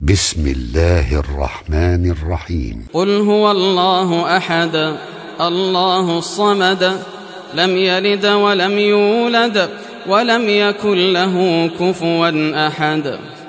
بسم الله الرحمن الرحيم. قل هو الله أحد الله الصمد لم يلد ولم يولد ولم يكن له كفوا أحد.